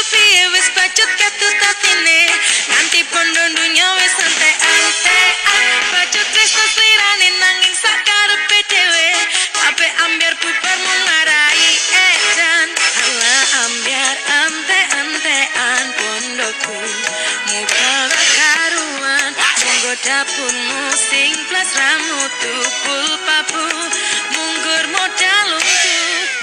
piye wis bacut ketut atine nganti pondo dunya wis entek-entekan bacut wis selirane nanging sak karepe dhewe kabeh ambyar bubar mung ngarai edan ala ambyar entek-entekan pondoku muga karuan monggo dapurmu sing plas ramu tupul papu munggur modal untuk